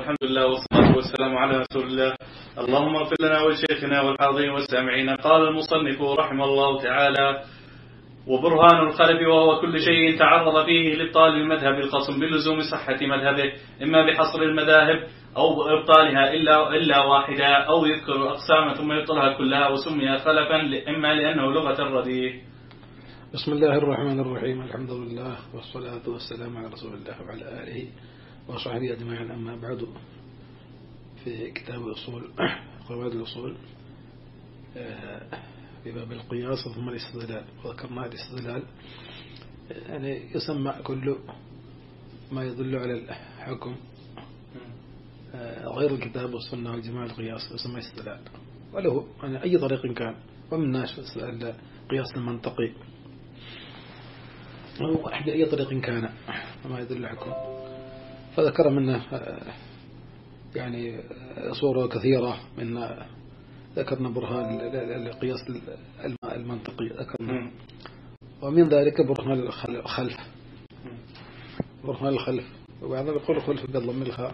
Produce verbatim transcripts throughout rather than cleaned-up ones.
الحمد لله والصلاة والسلام على رسول الله. اللهم اغفر لنا ولشيخنا والحاضرين والسامعين. قال المصنف رحمه الله تعالى: وبرهان الخلف وهو كل شيء تعرض فيه لإبطال المذهب الخصم بلزوم صحة مذهبه، إما بحصر المذاهب أو بإبطالها إلا إلا واحدة، أو يذكر الأقسام ثم يبطلها كلها، وسمي خلفا إما لأنه لغة الرديء. بسم الله الرحمن الرحيم. الحمد لله والصلاة والسلام على رسول الله وعلى آله وصحبه أجمعين. أما بعد، في كتاب الأصول قواعد الأصول في باب القياس ثم الاستدلال، وذكرنا الاستدلال يعني يسمى كل ما يدل على الحكم غير الكتاب والسنة والجماع القياس يسمى استدلال، وله يعني أي طريق كان، ومن الناس القياس المنطقي أو أي طريق كان ما يدل الحكم. فذكر منه يعني صورة كثيرة، من ذكرنا برهان القياس المنطقي ذكرنا، ومن ذلك برهان الخلف برهان الخلف وبعضهم يقول خلف بالضم الخاء،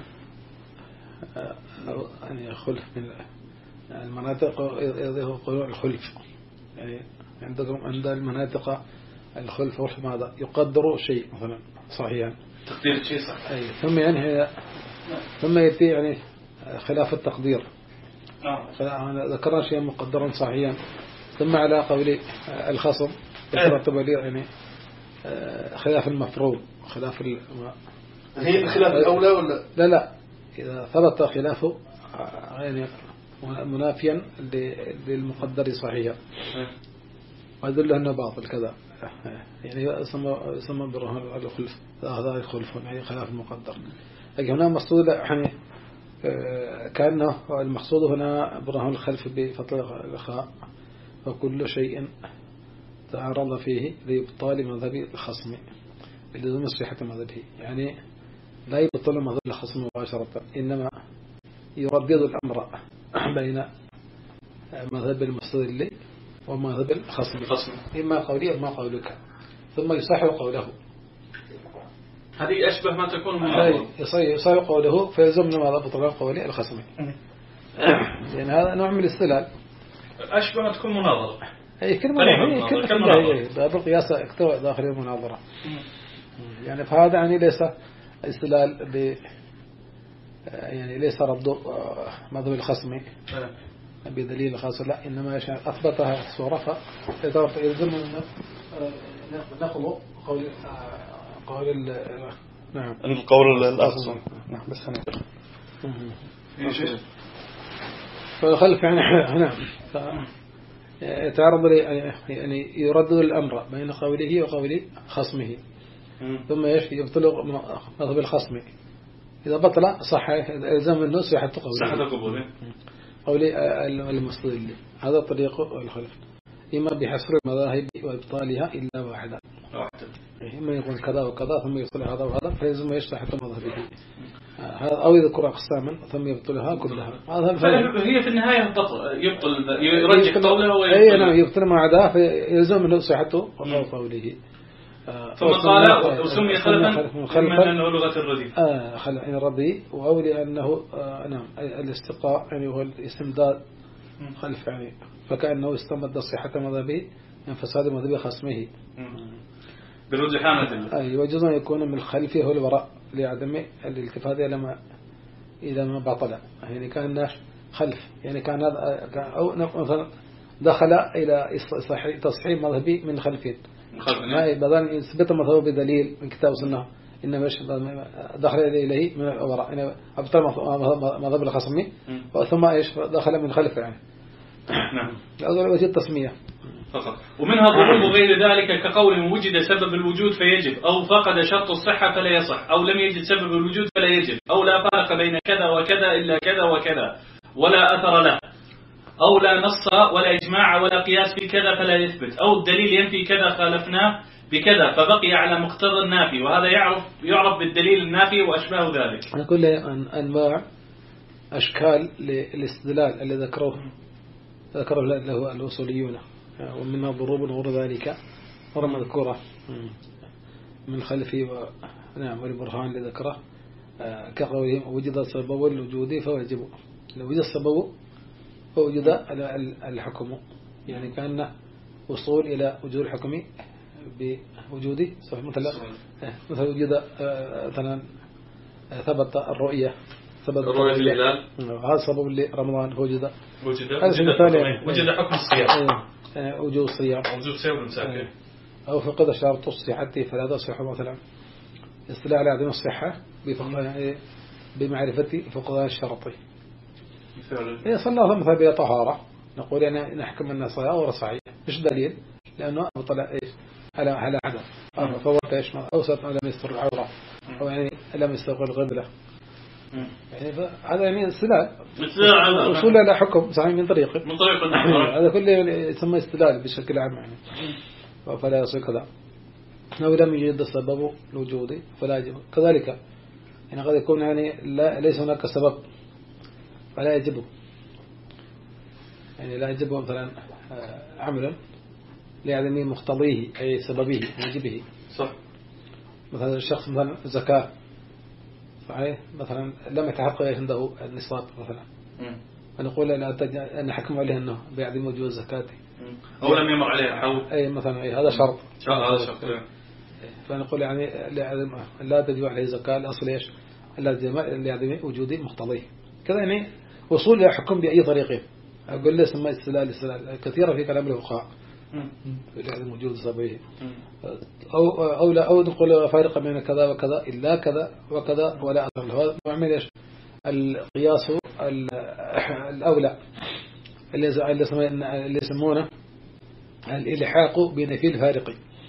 يعني خلف من المناطق يقولون الخلف، يعني عندكم عند المناطق الخلف ماذا يقدر شيء مثلا صحيحا، تقدير شيء صح، أي ثم ينهي ثم يأتي يعني خلاف التقدير. ذكرنا شيئا مقدرا صحيحا، ثم على قول الخصم يترتب عليه يعني خلاف المفروض، خلاف ال... هي خلاف الأولى ولا لا لا إذا ثبت خلافه يعني منافيا للمقدر صحيحا ويدل أنه باطل كذا، يعني يسمى يسمى برهان الخلف، هذا الخلف يعني خلاف المقدر. لكن هنا مقصود يعني كأنه المقصود هنا برهان الخلف بفتح الخاء، وكل شيء تعرض فيه لإبطال مذهب الخصم بلزوم صحة مذهبه، يعني لا يبطل مذهب الخصم مباشرة، إنما يردد الأمر بين مذهب المستدل ومذهب الخصم، إما قولي أما قولك، ثم يصحح قوله. هذه أشبه ما تكون مناظرة، يصحح قوله فيلزمنا ماذا بطلان قولي الخصم، لأن هذا نوع من الاستدلال، أشبه ما تكون مناظرة. أي كلمة هي كلمة باب القياس اكتوى داخل المناظرة، يعني فهذا يعني ليس استدلال ب يعني ليس رد مذهب الخصم بدليل خاص، لا، إنما أثبتها الصورة فيلزم نقل قول قول نعم القول الأخصم. نعم بس خلينا فالخلف يعني نعم يتعرض يعني يردد الأمر بين قوله وقول خصمه، ثم يبطل مذهب الخصم، إذا بطل صح يلزم النص صحة قوله قولي المستدل. هذا طريق الخلف، إما بحصر المذاهب وإبطالها إلا واحدة، إما يقول كذا وكذا ثم يصلح هذا وهذا فيلزم يصلح مذهبه، هذا أو يذكر أقساما ثم يبطلها كلها. هي في النهاية يبطل يرجح قوله ويبطل، نعم يبطل ما عداه فيلزم منه صحته قوله. ثم قال وسمي خلفا مما أنه لغة الرديء، آه خلف الرديء، أو لأنه آه نعم الاستقاء يعني هو الاستمداد خلف، يعني فكأنه استمد صحة مذهبه من فساد مذهب خصمه بالرجحان الدليل. أي وجزء يكون من الخلف هو الوراء لعدم الالتفات إلى ما إلى ما بطل، يعني كان خلف، يعني كان أو مثلا دخل إلى تصحيح مذهبي من خلفين، ما بدل يثبت مذهبه بدليل من كتاب السنة، إنما دخل إليه من الوراء، يعني أبطل مذهب الخصم ثم إيش دخل من خلف، يعني نعم هذا وجه التسمية فقط. ومنها ضروب غير ذلك كقول وجد سبب الوجود فيجب، أو فقد شرط الصحة فلا يصح، أو لم يجد سبب الوجود فلا يجب، أو لا فرق بين كذا وكذا إلا كذا وكذا ولا أثر له، أو لا نص ولا إجماع ولا قياس في كذا فلا يثبت، أو الدليل ينفي كذا خالفناه بكذا فبقي على مقتضى النافي، وهذا يعرف يعرف بالدليل النافي وأشباه ذلك. أنا كل أنواع أشكال للاستدلال اللي ذكروه ذكره له الأصوليون، ومنها ضروب وغير ذلك مرة مذكورة من خلفي و... نعم والبرهان اللي ذكره كقولهم وجد السبب الوجودي فواجب، لو وجد السبب فوجد الحكم، يعني كان وصول إلى وجود الحكم بوجودي صحيح. مثلا مثلا وجد مثلا ثبت الرؤية، ثبت الرؤية في الهلال، هذا سبب لرمضان فوجد وجد هذا مثال يعني. وجد حكم الصيام، وجود الصيام، وجود صيام المساكين، أو فقد شرط الصحة فلا تصح مثلا. اصطلاح على عدم الصحة بمعرفة فقدان الشرط. إيه صلى الله مثلا بها طهارة، نقول يعني نحكم أنها صحيحة أو صحيح، مش دليل لأنه طلع إيش على على حدث فوت إيش أو سبب لم يستر العورة أو يعني لم يستغل القبلة، يعني هذا يعني استدلال وصول إلى حكم صحيح من طريقه من طريق هذا كله يسمى استدلال بشكل عام يعني. فلا يصير كذا. لو لم يجد السبب الوجودي فلا يجب كذلك، يعني قد يكون يعني لا ليس هناك سبب فلا يجب، يعني لا يجب مثلا عملا لعدم مقتضيه أي سببه موجبه. صح. مثلا الشخص مثلا زكاة صحيح مثلا لم يتحقق عنده النصاب مثلا، فنقول أن نحكم عليه أنه بعدم وجود الزكاة أو لم يمر عليه الحول، أي مثلا أي هذا شرط هذا شرط. فنقول يعني لا تجب عليه زكاة الأصل إيش لعدم وجود مقتضيه كذا، يعني وصول إلى حكم بأي طريقة. أقول له سمى استدلال استدلال كثيرة في كلام الفقهاء لعدم وجود سببه، أو أو لا أو نقول فارق بين كذا وكذا إلا كذا وكذا ولا أثر له. هذا نعمل إيش القياس الأولى اللي اللي يسمونه الإلحاق بنفي الفارق.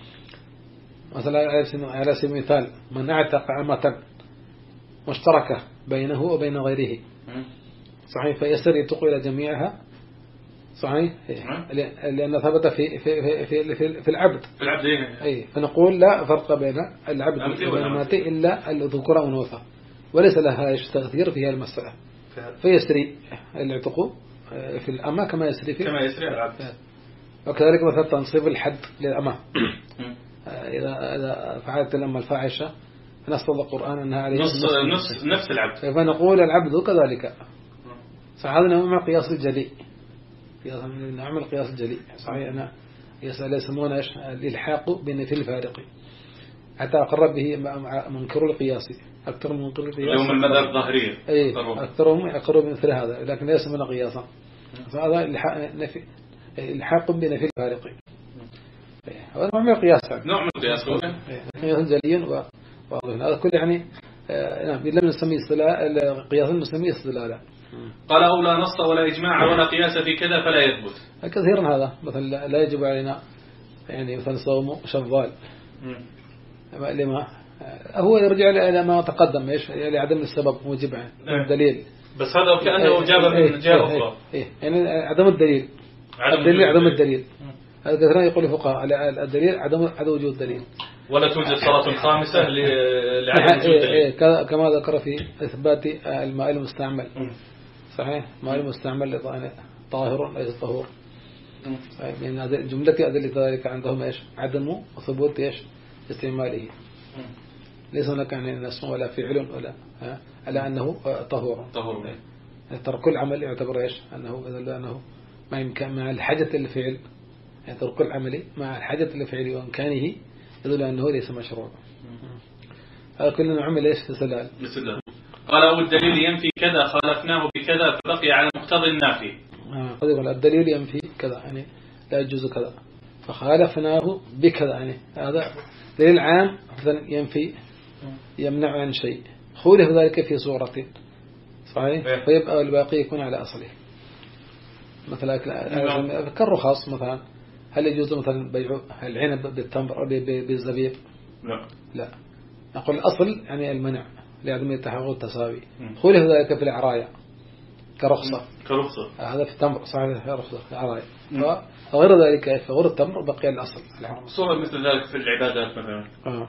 مثلا على سبيل المثال من اعتق أمة مشتركة بينه وبين غيره صحيح فيسر يتق إلى جميعها صحيح، لأن ثبت في في في في في العبد في العبد أي، فنقول لا فرق بين العبد والمات إلا الذكور والأنثى، وليس لها تغيير في هذه المسألة، فيسري العتق في الأمة كما يسري في كما يسري العبد. وكذلك مثلا تنصيب الحد للأمة إذا إذا فعلت الأمة الفاحشة نص القرآن أنها عليه نص نص نفس العبد، فنقول العبد كذلك صحيح. هذا نوع قياس الجلي، قياس نعمل قياس الجلي صحيح. أنا يسأل يسمونه إيش الإلحاق بين في الفارق، حتى أقرب به منكر القياس أكثر من منكر القياس يوم المذهب الظاهرية أي أكثرهم يقرب مثل هذا لكن لا يسمونه قياسا. فهذا الحاق بين في الفارق، هذا نوع من القياس، نوع من القياس قياس جليا وواضح. هذا كله يعني نعم لم نسميه استدلال قياس نسميه استدلالا. قال أو لا نص ولا إجماع ولا قياس في كذا فلا يثبت. كثيرا هذا مثلا لا يجب علينا يعني مثلا صوم شوال لما هو يرجع إلى ما تقدم إيش لعدم السبب موجب الدليل، بس هذا كأنه جاب من جهة أخرى يعني عدم الدليل الدليل عدم الدليل. هذا كثيرا يقول الفقهاء الدليل عدم عدم وجود الدليل، ولا توجد صلاة خامسة لعدم وجود الدليل كما ذكر في إثبات الماء المستعمل صحيح. الماء المستعمل طاهر ليس طهور صحيح. من جملة أدلة ذلك عندهم إيش عدم ثبوت إيش استعماله، ليس هناك يعني نص ولا فعل ولا على أنه طهور طهور. ترك العمل يعتبر إيش أنه أنه ما يمكن مع الحاجة للفعل، يعني ترك العمل مع الحاجة للفعل وإمكانه يدل أنه ليس مشروع. هذا كلنا عمل إيش استدلال. قال أو الدليل ينفي كذا خالفناه بكذا فبقي على مقتضى النافي. آه. الدليل ينفي كذا يعني لا يجوز كذا فخالفناه بكذا، يعني هذا دليل عام ينفي يمنع عن شيء خولف ذلك في صورة صحيح فيبقى الباقي يكون على أصله. مثلا كالرخص مثلا هل يجوز مثلا بيع العنب بالتمر أو بالزبيب؟ لا لا نقول الأصل يعني المنع لعدم التحقق التساوي، خولف ذلك في العراية كرخصة كرخصة هذا في التمر صحيح رخصة في العراية، فغير ذلك في غير التمر بقي الأصل. صورة مثل ذلك في العبادات مثلا آه.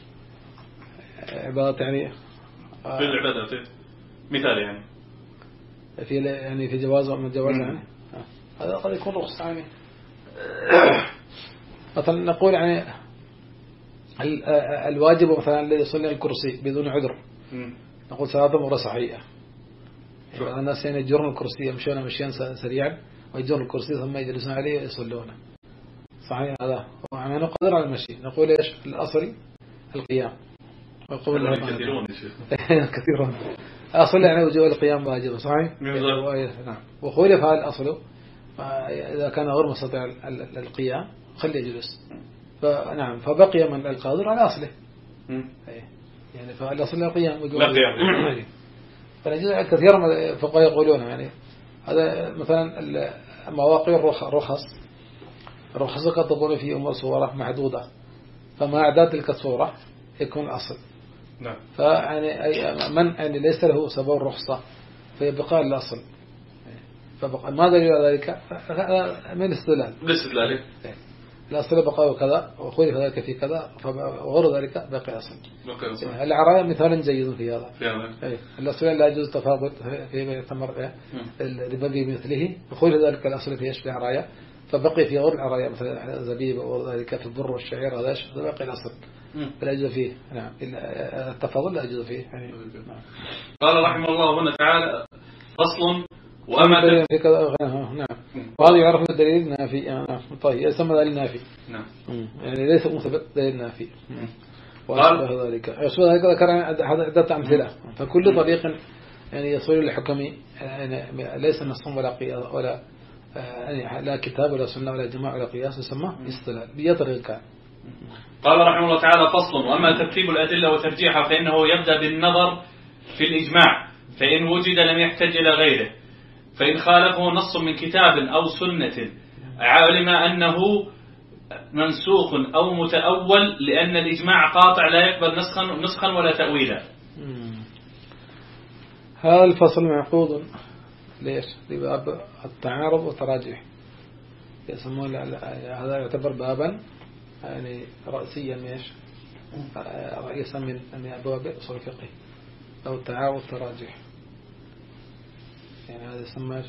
عبادات يعني آه. في العبادات مثال يعني في يعني في جواز أو من جواز يعني آه. هذا قد يكون رخصة يعني مثلا نقول يعني الواجب مثلا الذي يصلي الكرسي بدون عذر نقول صلاة مرة صحيحة. يعني الناس يعني يجرون الكرسي يمشون مشيان سريعا ويجرون الكرسي ثم يجلسون عليه ويصلون. صحيح هذا يعني نقدر على المشي. نقول إيش الأصل القيام. ويقول كثيرون كثيرون أصل يعني وجوب القيام واجب. صحيح. نعم. وخولف هذا الأصل إذا كان غير مستطيع القيام خليه يجلس. فنعم فبقي من القادر على أصله. يعني فالأصل القيام وجوب القيام. فنجد كثير من الفقهاء يقولون يعني هذا مثلا مواقع الرخص الرخص قد تكون في أمور صورة محدودة فما أعداد تلك الصورة يكون الأصل. نعم. فيعني من يعني ليس له سبب الرخصة فيبقى الأصل. فبقى ما دليل ذلك من الاستدلال. الاستدلال. الأصل بقى وكذا وخولف ذلك في كذا وغير ذلك باقي أصل. العراية مثال جيد في هذا. الأصل لا يجوز التفاضل فيما يتمر الربا بمثله وخولف ذلك الأصل في إيش العراية فبقي في غير العراية مثل زبيب وذلك في البر والشعير هذا إيش باقي الأصل. لا يجوز فيه. نعم. التفاضل لا يجوز فيه. يعني قال رحمه الله هنا تعالى فصل وأما في كذا. نعم. وهذا يعرف الدليل نافي. نعم. طيب يسمى دليل نافي. نعم. يعني ليس مثبت دليل نافي. وأشبه ذلك. أشبه ذلك ذكر عدة أمثلة. فكل طريق يعني يصل للحكم يعني ليس نص ولا قياس ولا يعني لا كتاب ولا سنة ولا جماعة ولا قياس يسمى استدلال بيطرق كان. قال رحمه الله تعالى فصل وأما ترتيب الأدلة وترجيحها فإنه يبدأ بالنظر في الإجماع فإن وجد لم يحتج إلى غيره فإن خالفه نص من كتاب أو سنة علم أنه منسوخ أو متأول لأن الإجماع قاطع لا يقبل نسخا نسخا ولا تأويلا. هذا الفصل معقود ليش؟ لباب التعارض والتراجح يسمون هذا يعتبر بابا يعني رأسيا ماش رئيسا من أبواب أصول الفقه أو التعارض والتراجح. يعني هذا يسمى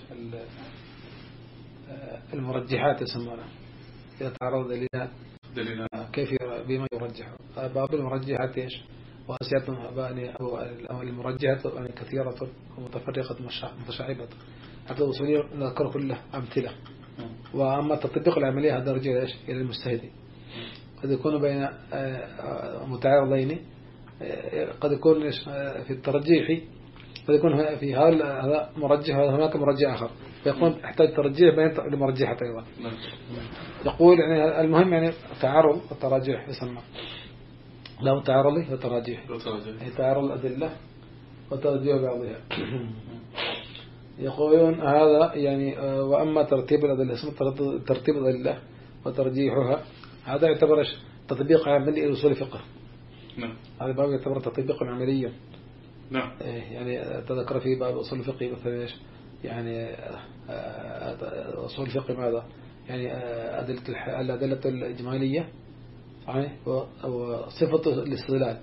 المرجحات يسمونها إذا تعرض دليلان كيف بما يرجح. باب المرجحات إيش وأسيات أو المرجحات يعني كثيرة ومتفرقة متشعبة حتى الأصولية نذكر كلها أمثلة. وأما التطبيق العملي هذا رجع إيش إلى المجتهد. قد يكون بين متعارضين قد يكون في الترجيح قد يكون في هذا مرجح وهناك مرجح آخر فيكون يحتاج ترجيح بين المرجحات أيضا. يقول يعني المهم يعني تعارض والتراجح يسمى له تعارضي وتراجيح يعني تعارض الأدلة وترجيح بعضها. يقولون هذا يعني وأما ترتيب الأدلة اسمه ترتيب الأدلة وترجيحها هذا يعتبر تطبيق عملي لأصول الفقه. نعم. هذا باب يعتبر تطبيق عمليا. نعم. يعني تذكر في باب أصول الفقه مثلا إيش يعني أصول الفقه ماذا يعني أدلة الأدلة الإجمالية صحيح وصفة الاستدلال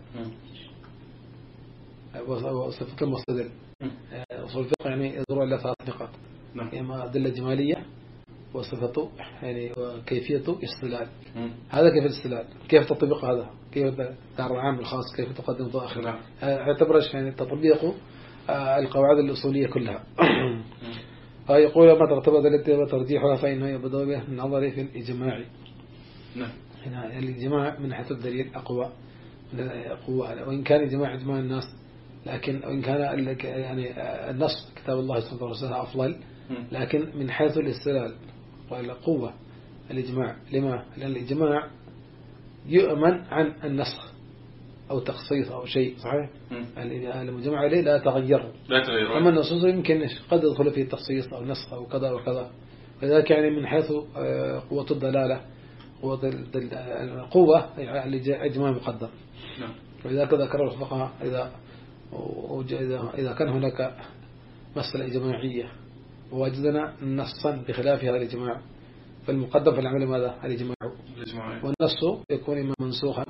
وصفة المستدل. أصول الفقه يعني يدور على ثلاث نقاط. نعم. إما أدلة إجمالية وصفته يعني وكيفية استدلال. هذا كيف الاستدلال كيف تطبيق هذا كيف تعرض العام الخاص كيف تقدم ظاهر. نعم. اعتبرش يعني تطبيق القواعد الأصولية كلها. فيقول ما ترتب أدلة وترجيحها فإنه يبدأ به النظر في الإجماع. نعم. هنا الإجماع من حيث الدليل أقوى قوة وإن كان إجماع إجماع الناس لكن وإن كان يعني النص كتاب الله سبحانه وتعالى أفضل لكن من حيث الاستدلال والقوة الإجماع. لما؟ لأن الإجماع يؤمن عن النسخ أو تخصيص أو شيء صحيح. المجمع عليه لا تغير لا تغير. أما النصوص يمكن قد يدخل فيه تخصيص أو نسخ أو كذا وكذا. فذلك يعني من حيث قوة الدلالة قوة القوة الإجماع مقدم. نعم. ولذلك ذكر الفقهاء إذا إذا كان هناك مسألة إجماعية ووجدنا نصا بخلاف هذا الإجماع فالمقدم في العمل ماذا الإجماع. والنص يكون إما منسوخا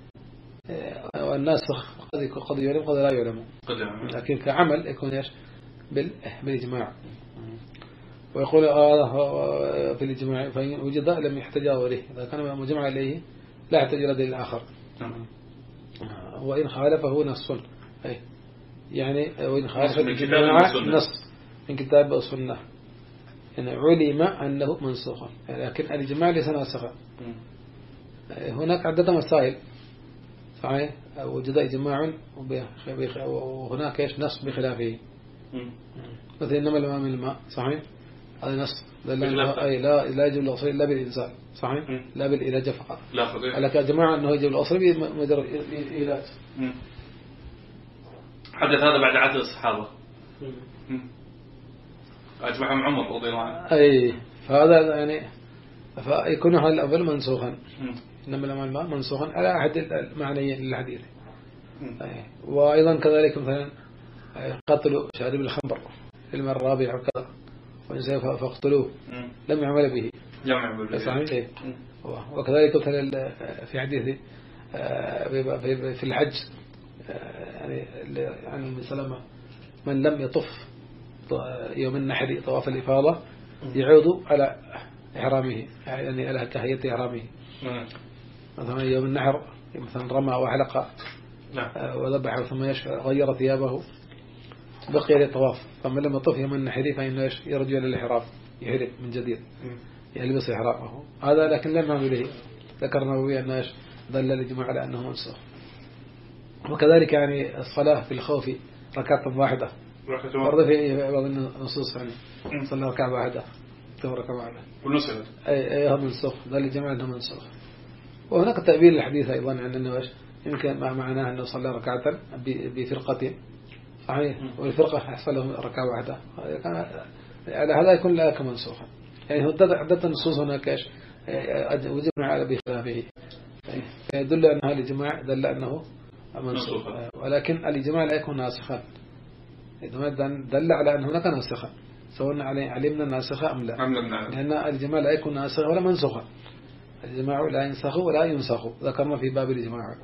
والناسخ قد قد يعلم قد لا يعلم لكن كعمل يكون ايش بالإجماع. ويقول هذا في الإجماع فإن وجد لم يحتاج إليه إذا كان مجمع عليه لا يحتاج إلى دليل آخر. وإن خالفه نص أي يعني وإن خالف الجماعة نص من كتاب والسنة يعني علم أنه منسوخ، لكن الإجماع ليس ناسخا. هناك عدة مسائل صحيح وجد إجماع وهناك إيش نص بخلافه، مثل إنما الماء من الماء صحيح هذا نص أي لا لا يجب الأصل إلا بالإنزال صحيح م. لا بالإلاج فقط. لك جماعة أنه يجب الأصل بمجرد الإلاج. حدث هذا بعد عدد الصحابة أجمعهم عمر رضي الله عنه. أي فهذا يعني فيكون هذا الأول منسوخا، إنما الماء الماء منسوخا على أحد المعنيين للحديث. وأيضا كذلك مثلا قتل شارب الخمر في المرة الرابعة وكذا وإن سيف فاقتلوه لم يعمل به صحيح. وكذلك مثلا في حديث في الحج يعني عن ابن سلمة من لم يطف يوم النحر طواف الإفاضة يعود على إحرامه يعني على كهية إحرامه. مثلا يوم النحر مثلا رمى وحلق وذبح ثم غير ثيابه بقي للطواف، فمن لم يطف يوم النحر فإنه يرجع للإحرام يحرم من جديد يلبس إحرامه. هذا لكن لم نعمل به، ذكرنا به أنه دل الإجماع على أنه منسوخ. وكذلك يعني الصلاة في الخوف ركعة واحدة برضه في بعض النصوص يعني صلى ركعة واحدة ثم ركعة واحدة والنسخ أي هذا منسوخ دل الإجماع أنه منسوخ. وهناك تأويل الحديث أيضا عن أنه يمكن ما معناه أنه صلى ركعة بفرقة صحيح والفرقة يحصل لهم ركعة واحدة، على هذا يكون لا كمنسوخا. يعني عدة النصوص هناك إيش وجبنا على بخلافه فيدل أنها الإجماع دل أنه منسوخ، ولكن الإجماع لا يكون ناسخا. الإجماع دل على أن هناك ناسخا سواء علمنا الناسخة أم لا، لأن الإجماع لا يكون ناسخا ولا منسوخا. الإجماع لا ينسخ ولا ينسخ، ذكرنا في باب الإجماع.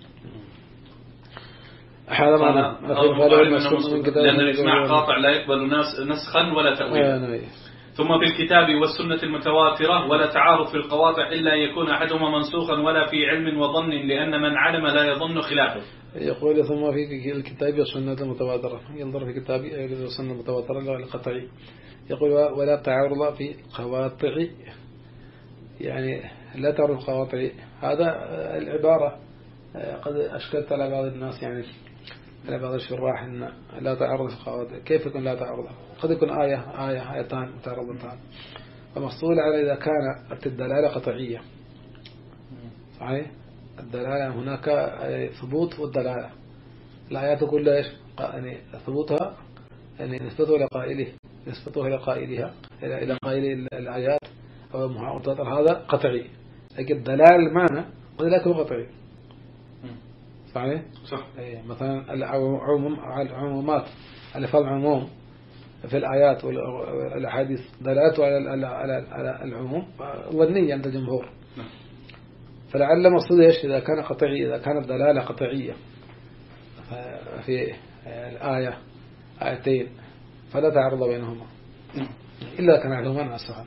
هذا معنى لأن الإجماع قاطع لا يقبل نسخا ولا تأويلا. ثم في الكتاب والسنة المتواترة ولا تعارض في القواطع إلا يكون أحدهما منسوخا ولا في علم وظن لأن من علم لا يظن خلافه. يقول ثم في الكتاب والسنة المتواترة ينظر في كتاب والسنة المتواترة القطعي يقول ولا تعارض في قواطع يعني لا تعرض قواطع. هذا العبارة قد أشكلت على بعض الناس يعني على بعض الشراح أن لا تعرض في قواطع. كيف يكون لا تعرض؟ قد يكون آية آية آيتان متعرضتان، فمحصول على إذا كانت الدلالة قطعية صحيح. الدلالة هناك ثبوت والدلالة الآيات كلها إيش يعني ثبوتها يعني نسبته إلى قائله نسبته إلى قائلها إلى إلى قائل الآيات أو محاولات هذا قطعي، لكن الدلالة المعنى قد لا يكون قطعي صحيح صح. مثلا العموم العمومات الفاظ عموم في الآيات والأحاديث دلالته على على العموم ظنية عند الجمهور. فلعل مقصود ايش اذا كان قطعي اذا كانت دلالة قطعية في الآية آيتين فلا تعارض بينهما إلا كان علوما ناسخا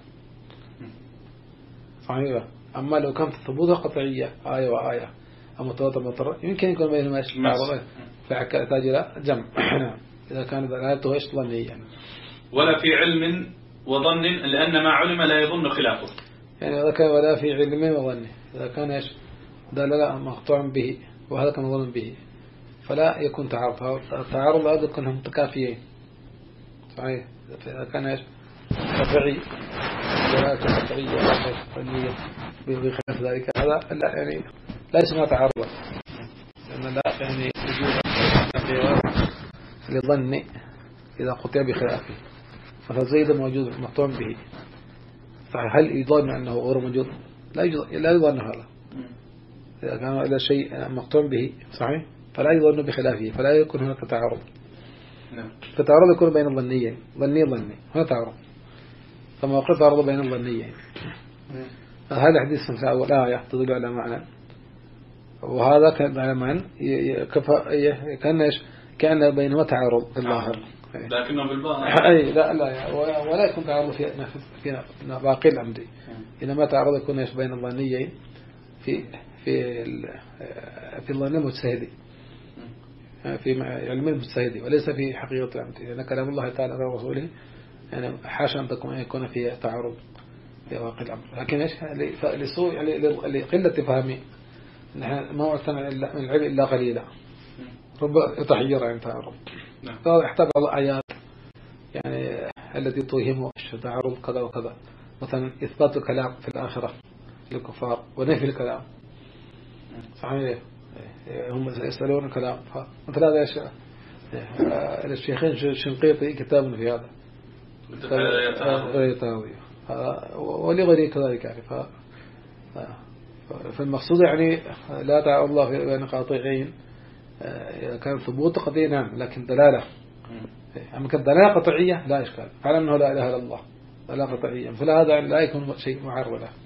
صحيح. أما لو كانت ثبوتها قطعية آية وآية أو متواتر متواتر يمكن يكون بينهما ايش تعارض فيحتاج إلى جمع إذا كانت دلالته ايش ظنية يعني. ولا في علم وظن لأن ما علم لا يظن خلافه يعني إذا كان ولا في علم وظن إذا كان ايش دلالة مقطوع به وهذا كان ظن به فلا يكون تعارض. التعارض لا يكون متكافيين صحيح. إذا كان ايش قطعي دلالة قطعية ظنية بخلاف ذلك هذا لا يعني لا يسمى تعارضا، لأن لا يعني وجود لظن إذا قطع بخلافه. فزيد موجود مقطوع به صحيح، هل يظن أنه غير موجود؟ لا يظن لا يظن هذا. إذا كان إلى شيء مقطوع به صحيح فلا يظن بخلافه فلا يكون هناك تعارض. فالتعارض يكون بين الظنيين ظني ظني هنا تعارض، فما وقع تعارض بين الظنيين. هذا حديث في أول آية تدل على معنى، وهذا كان على معنى كفى كان إيش كان بينهما تعارض في الظاهر لكنه بالباطن أي لا لا ولا يكون تعارض في في باقي الأمر، إنما تعارض يكون إيش بين الظنيين في في في الظن المجتهدي في علم المجتهد وليس في حقيقة الأمر، لأن كلام الله تعالى ورسوله يعني حاشا أن تكون يكون فيه تعارض في واقع الأمر، لكن إيش لسوء يعني لقلة فهمي نحن ما وصلنا من العلم إلا قليلا رب يتحير عن تعارض. هذا يحتاج على آيات يعني التي توهم التعارض كذا وكذا، مثلا إثبات الكلام في الآخرة للكفار ونفي الكلام صحيح هم يسألون الكلام. مثل هذا الشيء الشيخين الشنقيطي كتاب في هذا ولغيره كذلك يعني. فالمقصود يعني لا تعالى الله بين قاطعين كان ثبوت قطعي نعم، لكن دلالة أما كانت دلالة قطعية لا إشكال على أنه لا إله إلا الله دلالة قطعية، فلا لا يكون شيء معرض له.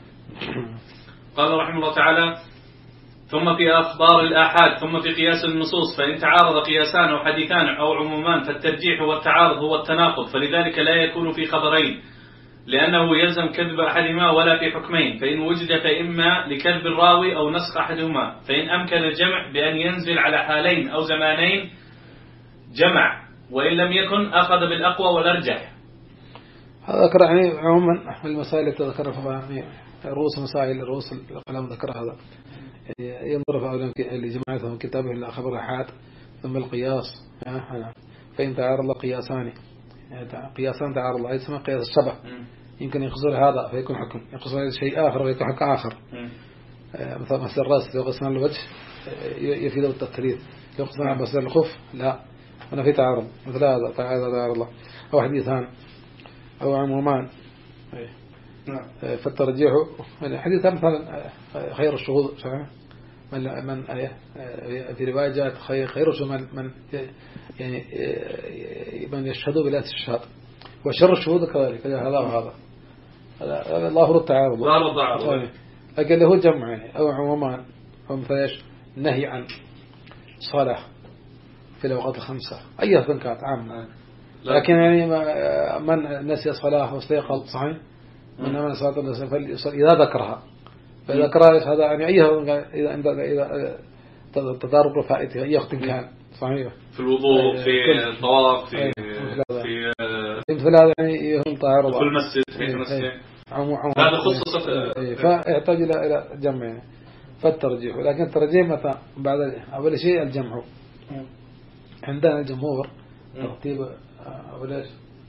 قال رحمه الله تعالى ثم في أخبار الآحاد ثم في قياس النصوص، فإن تعارض قياسان أو حديثان أو عمومان فالترجيح والتعارض هو التناقض، فلذلك لا يكون في خبرين لأنه يلزم كذب أحدهما ولا في حكمين، فإن وجد فإما لكذب الراوي أو نسخ أحدهما، فإن أمكن الجمع بأن ينزل على حالين أو زمانين جمع، وإن لم يكن أخذ بالأقوى والأرجح. هذا ذكر يعني عموما المسائل التي ذكرها يعني رؤوس مسائل رؤوس الكلام ذكر هذا يعني ينظر في لجماعة من كتابه إلى خبر الآحاد ثم القياس، فإن تعارض قياسان قياسان تعارض الله يسمى قياس الشبه، يمكن يقصر هذا فيكون حكم، يقصر شيء آخر ويكون حكم آخر. مثلا مثل الرأس لو قسنا الوجه يفيد التقرير، لو قسنا بس الخف لا هنا في تعارض. مثل هذا تعارض الله أو حديثان أو عمومان فالترجيح يعني حديثان مثلا خير الشهود من من في رواية جاءت خير خير من من يعني من يشهد بلا استشهاد وشر الشهود كذلك هذا وهذا هذا الله رد تعارض لا رد تعارض، لكن له جمع يعني أو عمومان هم فايش نهي عن صلاة في الأوقات الخمسة أيها كانت عامة، لكن يعني من نسي صلاة واستيقظ صحيح من من صلاة النساء إذا ذكرها فإذا ذكرها هذا يعني أيها إذا إذا إذا تضارب رفائته أي وقت كان صحيح في الوضوء في الطواف في في مثل هذا يعني يهم تعارض في المسجد في المسجد هذا خصوصا فيحتاج إلى إلى جمع يعني فالترجيح، ولكن الترجيح مثلا بعد أول شيء الجمع عندنا الجمهور ترتيب أولاش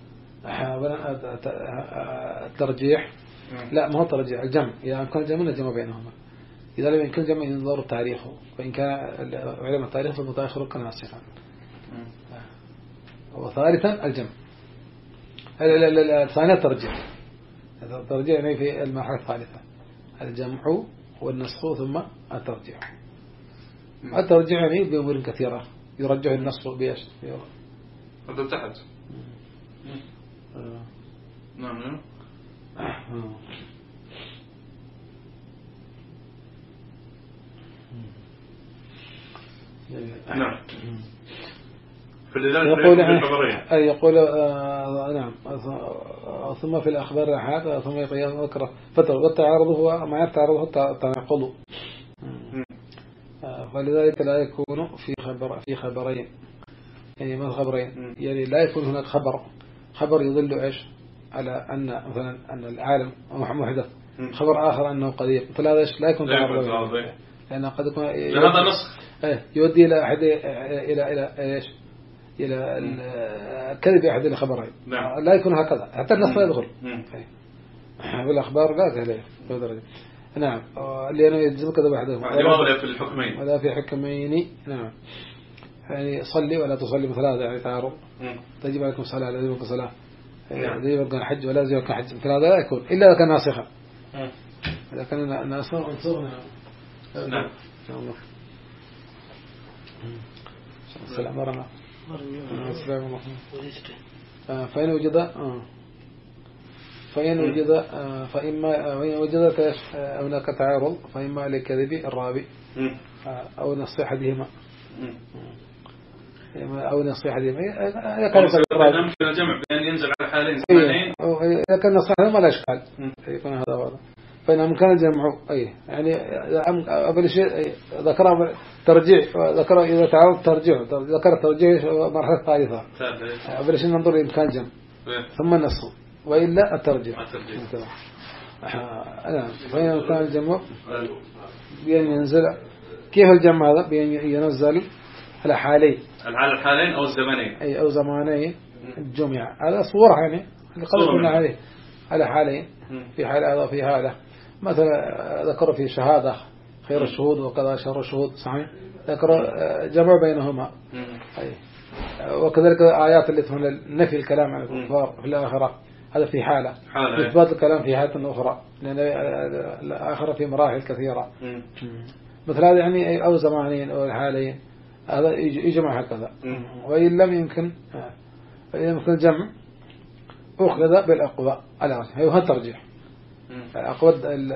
الترجيح لا ما هو ترجيح الجمع، إذا كان الجمع الجمع بينهما، إذا لم يكن جمع ينظر تاريخه، وإن كان علم التاريخ فالمتأخر كان ناسخا. وثالثا الجمع الثانية الترجيح، الترجيح يعني في المرحلة الثالثة الجمع والنسخ ثم الترجيح. الترجيح يعني بأمور كثيرة يرجح النسخ بيش هذا تحت نعم نعم نعم يقول يقول آه نعم ثم في الأخبار الآحاد ثم يذكر فتر والتعارض هو ما يتعارضه التناقض، فلذلك لا يكون في خبر في خبرين يعني ما خبرين يعني لا يكون هناك خبر خبر يدل إيش على أن مثلا أن العالم محدث، خبر آخر أنه قديم، فلا لا يكون تعارض لأن قد يكون هذا نسخ يودي إلى أحد إلى إلى إيش إلى الكذب أحد الخبرين، لا يكون هكذا حتى النص لا يدخل بالأخبار لا تهليه بدرجة. نعم اللي أنا يجزم كذا بأحدهم ولا في الحكمين ولا في حكمين. نعم يعني صلي ولا تصلي مثل هذا يعني تعارض، تجب عليكم صلاة لا يجب صلاة يجب عليكم حج ولا يجب عليكم حج، مثل هذا لا يكون إلا إذا كان ناسخا، إذا كان ناسخا انصرنا. نعم إن شاء الله. السلام عليكم. السلام عليكم. فإن وجد فإن وجد فإما وإن وجد هناك تعارض فإما لكذب الراوي أو نص أحدهما أو نص أحدهما إذا كان يمكن الجمع بأن ينزل على حالين زمانين إذا كان نص أحدهما لا إشكال يكون هذا هذا فإن أمكن الجمع أي يعني أول شيء ذكر ترجيع ذكر إذا تعرض ترجيع ذكر ترجيع مرحلة ثالثة أول شيء ننظر إمكان الجمع ثم النص وإلا الترجيع نعم فإن أمكن الجمع بأن ينزل كيف الجمع هذا بأن ينزل على حالين على الحالين أو الزمانين أي أو زمانين الجمع هذا صورة يعني اللي قلنا عليه على حالين في حالة هذا في حالة مثلا ذكر في شهادة خير الشهود وكذا شر الشهود صحيح ذكر جمع بينهما أي وكذلك آيات اللي تهم نفي الكلام عن الكفار في الآخرة هذا في حالة إثبات الكلام في حالة أخرى لأن الآخرة في مراحل كثيرة مثل هذا يعني أو زمانين أو الحالين هذا يجمع هكذا وإن لم يمكن فإذا يمكن الجمع أخذ بالأقوى الآن هي الترجيح الأقوى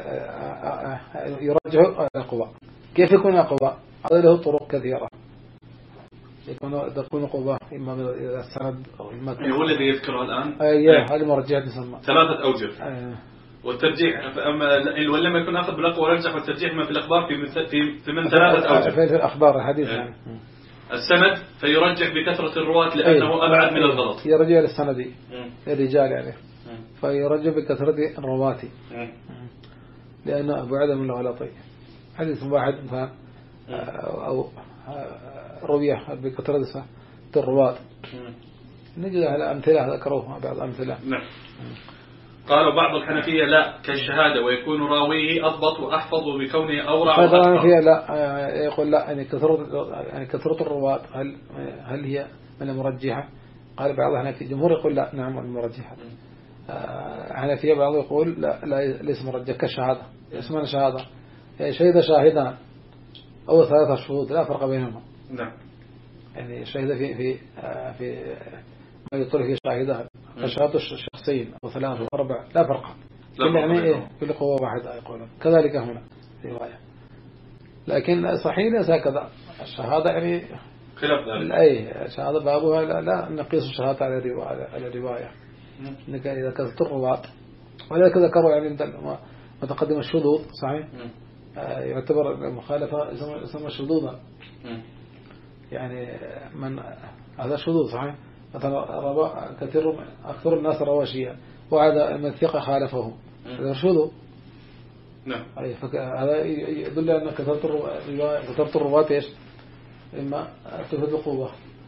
يرجح الأقوى كيف يكون أقوى هذا له طرق كثيرة يكون تكون قوة إما السند أو المتن هو الذي يذكره الآن أيه هذه مرجحات يسمى ثلاثة أوجه أيه. والترجيح أما ولما يكون أخذ بالأقوى ورجح والترجيح ما في الأخبار في في في من ثلاثة أوجه في الأخبار الحديث أيه. يعني. السند فيرجح بكثرة الرواة لأنه أيه. أبعد من الغلط يرجع للسند الرجال يعني فيرجع بكثرة الرواة لأنه أبعد من الغلط حديث واحد مثلا أو روية بكثرة الرواة نجد على أمثلة ذكروها بعض أمثلة نعم. قالوا بعض الحنفية لا كالشهادة ويكون راويه أضبط وأحفظ بكونه أورع وأكثر لا يقول لا يعني كثرة يعني كثرة الرواة هل هل هي من المرجحة قال بعض الحنفية الجمهور يقول لا نعم المرجحة حنفية بعض يقول لا لا ليس مرجح كالشهادة اسمها شهادة يعني شهد شاهدان أو ثلاثة شهود لا فرق بينهما نعم يعني شهد في في في ما يطلق فيه شاهدان فشهادة الشخصين أو ثلاثة أو أربع لا فرق كل يعني إيه كل قوة واحدة يقولون كذلك هنا رواية لكن صحيح ليس هكذا الشهادة يعني خلاف ذلك أي شهادة بابها لا, لا نقيس الشهادة على الرواية على الرواية إنك إذا كذبت الرواة ولذلك ذكروا يعني متقدم الشذوذ صحيح يعتبر المخالفة يسمى شذوذا يعني من هذا شذوذ صحيح مثلا روا كثير أكثر الناس روا شيئا وهذا من ثقة خالفه هذا شذوذ نعم هذا يدل أن كثرة الرواة كثرة الرواة إيش إما تفيد القوة.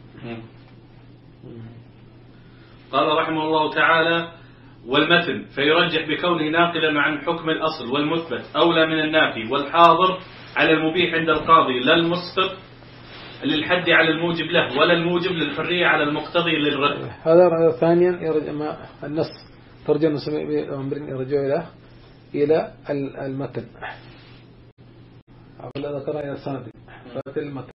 قال رحمه الله تعالى والمتن فيرجح بكونه ناقلا عن حكم الأصل والمثبت أولى من النافي والحاضر على المبيح عند القاضي لا المسقط للحد على الموجب له ولا الموجب للحرية على المقتضي للرد. هذا ثانيا يرجع ما النص ترجع النص يرجع إلى إلى المتن أولا ذكر إلى السند فات المتن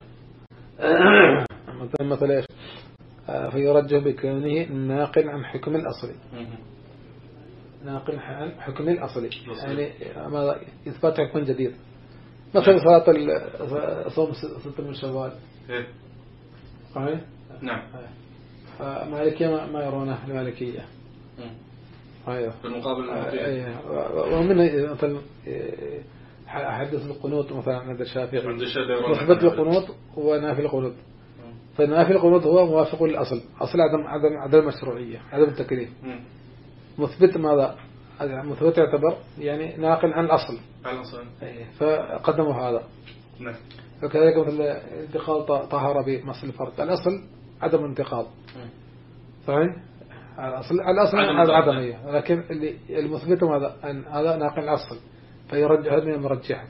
مثلا مثلا إيش فيرجح بكونه ناقل عن حكم الأصلي ناقل عن حكم الأصلي يعني ماذا إثبات حكم جديد مثلا صلاة صوم ستة من شوال صحيح نعم فمالكية ما يرونه المالكية أيوه بالمقابل ومن مثلا حدث القنوط مثلا عند الشافعي مثبت القنوط ونافي القنوط فنافي القنوط هو موافق للأصل أصل عدم عدم عدم المشروعية عدم التكليف مثبت ماذا مثبت يعتبر يعني ناقل عن الأصل فقدموا هذا نعم وكذلك مثل انتقاض طهارة بمصل الفرد الأصل عدم انتقاض صحيح الأصل الأصل عدمية لكن اللي المثبت هذا أن هذا ناقل الأصل فيرجح من المرجح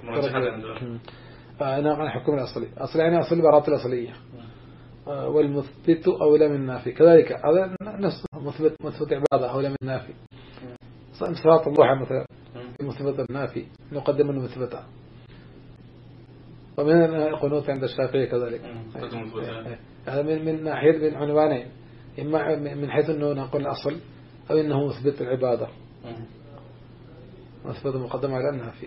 ناقل حكم الأصلي أصل يعني أصل براءة الأصلية والمثبت أولى من النافي كذلك هذا نفس مثبت مثبت عبادة أولى من النافي صلاة الضحى مثلا المثبت النافي نقدم المثبتة ومن القنوت عند الشافعي كذلك هذا من من ناحية من عنوانين إما من حيث أنه نقول الأصل أو أنه مثبت العبادة مثبت مقدم على النافي.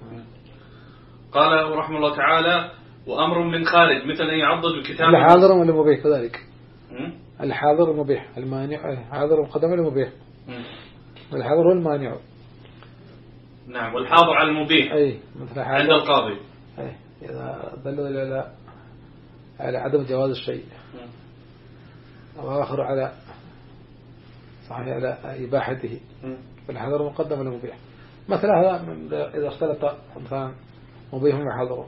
قال رحمه الله تعالى وأمر من خارج مثل أن يعضد الكتاب الحاضر والمبيح كذلك الحاضر والمبيح المانع الحاضر مقدم على المبيح الحاضر هو المانع نعم. والحاضر على المبيح أي مثل عند القاضي. أي إذا دلوا على على عدم جواز الشيء وآخر على صحيح على إباحته فالحاضر مقدم على المبيح. مثل هذا إذا اختلط مثلا مبيح وحاضر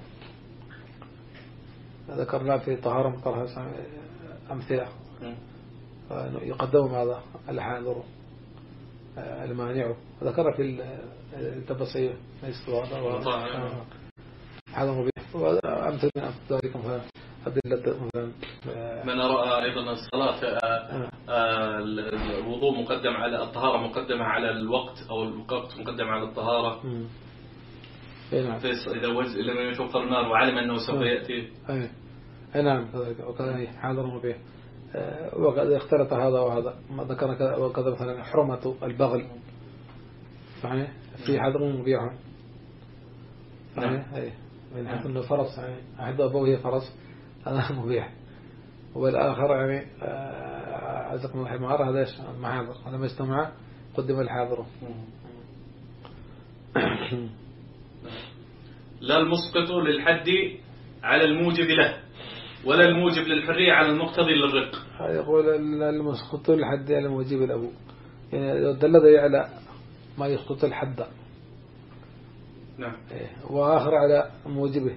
ذكرنا في طهارة مطهرة أمثلة يقدم ماذا الحاضر المانع ذكر في التبصير هذا مبيح وأمثل من ذلك مثلا أدلة مثلا من رأى أيضا الصلاة الوضوء مقدم على الطهارة مقدمة على الوقت أو الوقت مقدم على الطهارة. إذا وز لم يشوف النار وعلم أنه سوف يأتي. أي نعم وكذا حاضر مبيح. وقد اختلط هذا وهذا ما ذكر كذا وكذا مثلا حرمة البغل صحيح في حاضر مبيح. صحيح أي من حيث إنه فرس يعني أحد أبوه فرس هذا مبيح. والآخر يعني عزكم الله الحمار هذا إيش المحاضر لما اجتمع قدم الحاضر. لا المسقط للحد على الموجب له ولا الموجب للحرية على المقتضي للرق. يقول المسقط للحد على الموجب الأبو يعني دل على ما يسقط الحد. نعم. وآخر على موجبه.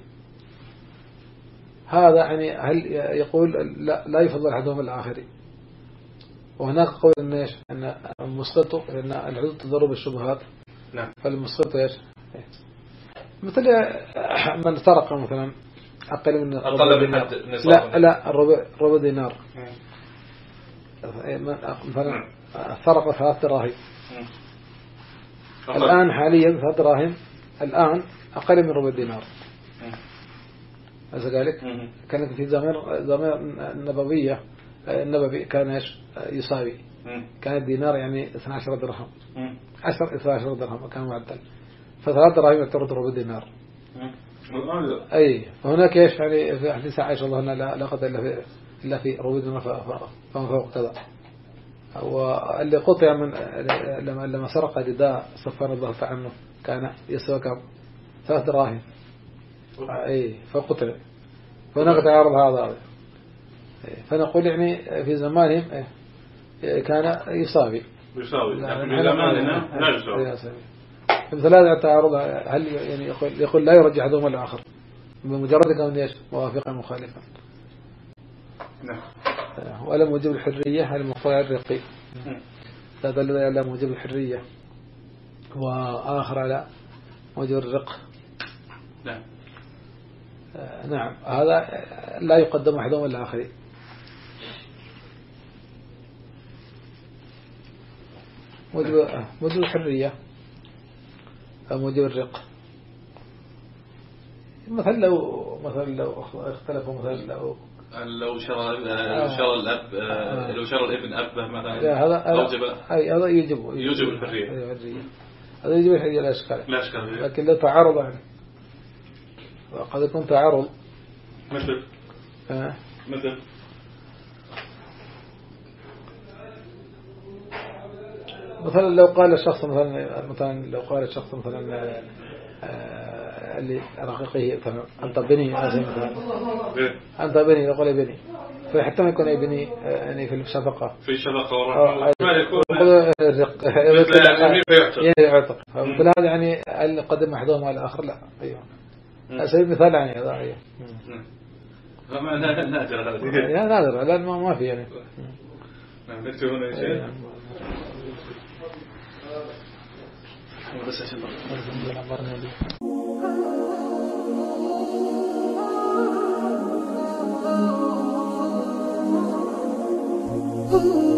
هذا يعني هل يقول لا, لا يفضل أحدهم الآخر. وهناك قول إن إيش أن المسقط لأن الحدود تضرب الشبهات. نعم. فالمسقط إيش مثل من سرق مثلا أقل من أقل من حد لا لا الربع ربع دينار مثلا سرق ثلاث دراهم الآن حاليا ثلاث دراهم الآن أقل من ربع دينار. هذا ذلك كانت في زمان زمان النبوية النبوي كان إيش يساوي كان الدينار يعني اثنا عشر درهم عشر اثنا عشر درهم كان معدل فثلاث دراهم يعتبر ربع دينار. أي فهناك إيش يعني في حديث عائشة الله لا لا قدر إلا في إلا في ربع دينار فما فوق كذا. واللي قطع من لما لما سرق رداء صفان الله عنه كان يسوى كم ثلاث دراهم. أي فقطع فهناك تعارض هذا. فنقول يعني في زمانهم كان يساوي يساوي لكن في زماننا لا يساوي. مثل هذا التعارض هل يعني يقول يقول لا يرجح أحدهما الآخر بمجرد كونه ايش موافقا مخالفا. نعم. ولا موجب الحرية المقطوع الرقي لا دل على موجب الحرية وآخر على موجب الرق. نعم. نعم هذا لا يقدم أحدهما الآخر. موجب موجب الحرية موجب الرق مثلا لو مثلا لو اختلفوا مثلا لو لو شرى لو شرى الأب لو شرى الابن أبه مثلا هذا أوجب أي هذا يجب يوجب الحرية. هذا يجب الحرية لا إشكال لا إشكال. لكن لو تعارض يعني قد يكون تعارض مثل آه. مثل مثلا لو قال الشخص مثلا مثلا لو قال الشخص مثلا آه اللي رقيقه مثلا أنت بني مثلا أنت بني يقول بني فحتى ما يكون ابني يعني في الشفقة في الشفقة والرحمة ما يكون يعني يعتق فبلا هذا يعني اللي قدم أحدهم على الآخر لا. أيوه أسأل مثال يعني هذا. أيوه ما نادر هذا يعني نادر لأن ما في يعني. نعم نكتب هنا شيء بس عشان Oh